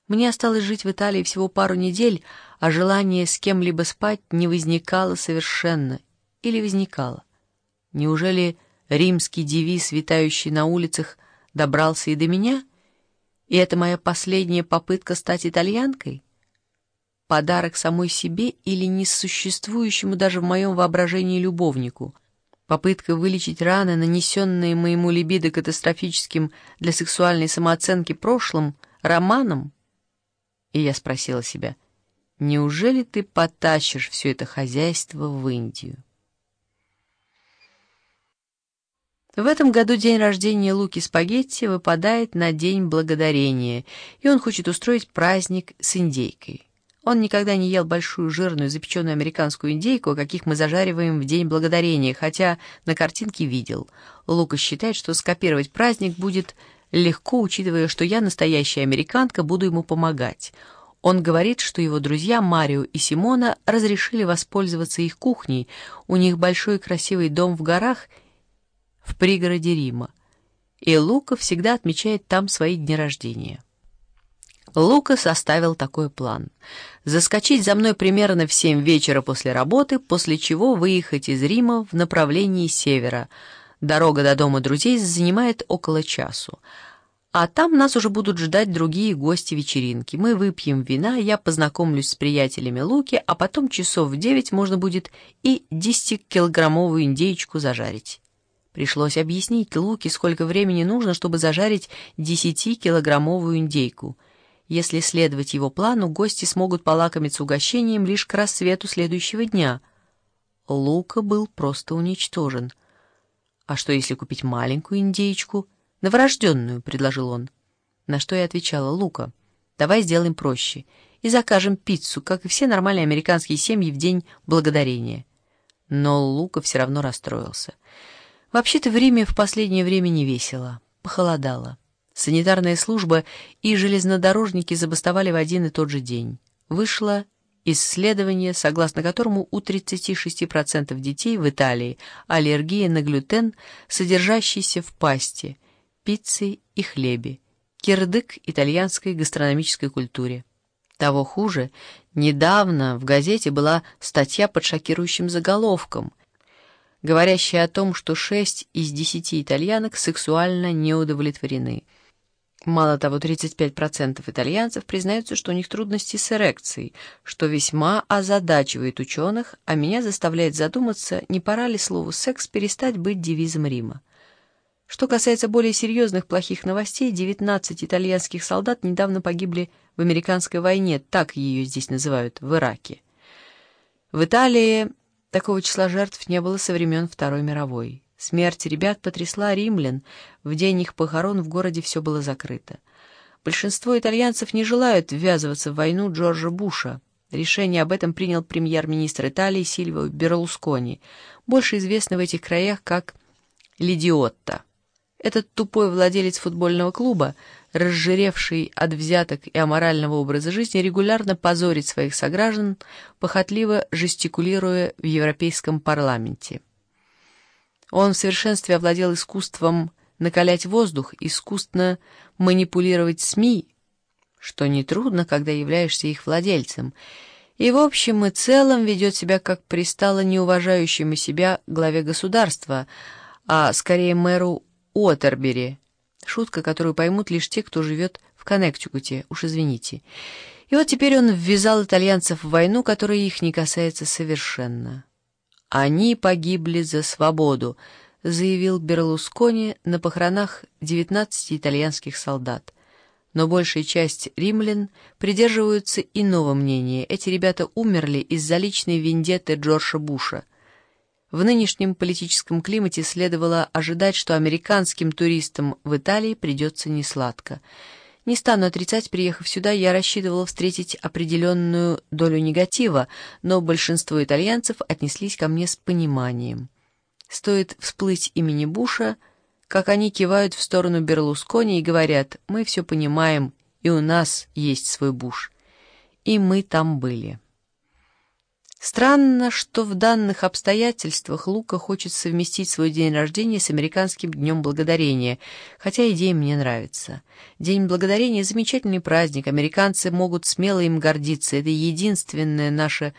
Мне осталось жить в Италии всего пару недель, а желание с кем-либо спать не возникало совершенно. Или возникало. Неужели римский девиз, витающий на улицах, добрался и до меня? И это моя последняя попытка стать итальянкой? Подарок самой себе или несуществующему даже в моем воображении любовнику? Попытка вылечить раны, нанесенные моему либидо катастрофическим для сексуальной самооценки прошлым, романом? И я спросила себя, неужели ты потащишь все это хозяйство в Индию? В этом году день рождения Луки Спагетти выпадает на День Благодарения, и он хочет устроить праздник с индейкой. Он никогда не ел большую жирную запеченную американскую индейку, каких мы зажариваем в День Благодарения, хотя на картинке видел. Лука считает, что скопировать праздник будет легко, учитывая, что я настоящая американка, буду ему помогать. Он говорит, что его друзья Марио и Симона разрешили воспользоваться их кухней, у них большой красивый дом в горах в пригороде Рима, и Лука всегда отмечает там свои дни рождения. Лука составил такой план: заскочить за мной примерно в 7 вечера после работы, после чего выехать из Рима в направлении севера. Дорога до дома друзей занимает около часу. А там нас уже будут ждать другие гости вечеринки. Мы выпьем вина, я познакомлюсь с приятелями Луки, а потом часов в 9 можно будет и 10-килограммовую индейку зажарить. Пришлось объяснить Луке, сколько времени нужно, чтобы зажарить 10-килограммовую индейку. Если следовать его плану, гости смогут полакомиться угощением лишь к рассвету следующего дня. Лука был просто уничтожен. «А что, если купить маленькую индейку? Новорожденную», — предложил он. На что я отвечала: «Лука, давай сделаем проще и закажем пиццу, как и все нормальные американские семьи в День Благодарения». Но Лука все равно расстроился. Вообще-то в Риме в последнее время не весело. Похолодало. Санитарная служба и железнодорожники забастовали в один и тот же день. Вышло исследование, согласно которому у 36% детей в Италии аллергия на глютен, содержащийся в пасте, пицце и хлебе, кирдык итальянской гастрономической культуре. Того хуже, недавно в газете была статья под шокирующим заголовком, говорящая о том, что 6 из 10 итальянок сексуально не удовлетворены. Мало того, 35% итальянцев признаются, что у них трудности с эрекцией, что весьма озадачивает ученых, а меня заставляет задуматься, не пора ли слову «секс» перестать быть девизом Рима. Что касается более серьезных плохих новостей, 19 итальянских солдат недавно погибли в американской войне, так ее здесь называют, в Ираке. В Италии такого числа жертв не было со времен Второй мировой. Смерть ребят потрясла римлян. В день их похорон в городе все было закрыто. Большинство итальянцев не желают ввязываться в войну Джорджа Буша. Решение об этом принял премьер-министр Италии Сильвио Берлускони, больше известный в этих краях как Лидиотто. Этот тупой владелец футбольного клуба, разжиревший от взяток и аморального образа жизни, регулярно позорит своих сограждан, похотливо жестикулируя в Европейском парламенте. Он в совершенстве овладел искусством накалять воздух, искусно манипулировать СМИ, что нетрудно, когда являешься их владельцем, и в общем и целом ведет себя, как пристало неуважающему себя главе государства, а скорее мэру Уотербери. Шутка, которую поймут лишь те, кто живет в Коннектикуте, уж извините. И вот теперь он ввязал итальянцев в войну, которая их не касается совершенно. «Они погибли за свободу», — заявил Берлускони на похоронах 19 итальянских солдат. Но большая часть римлян придерживаются иного мнения. Эти ребята умерли из-за личной вендетты Джорджа Буша. В нынешнем политическом климате следовало ожидать, что американским туристам в Италии придется несладко. Не стану отрицать, приехав сюда, я рассчитывала встретить определенную долю негатива, но большинство итальянцев отнеслись ко мне с пониманием. Стоит всплыть имени Буша, как они кивают в сторону Берлускони и говорят: «Мы все понимаем, и у нас есть свой Буш». И мы там были. Странно, что в данных обстоятельствах Лука хочет совместить свой день рождения с американским Днем Благодарения, хотя идея мне нравится. День Благодарения — замечательный праздник, американцы могут смело им гордиться, это единственное наше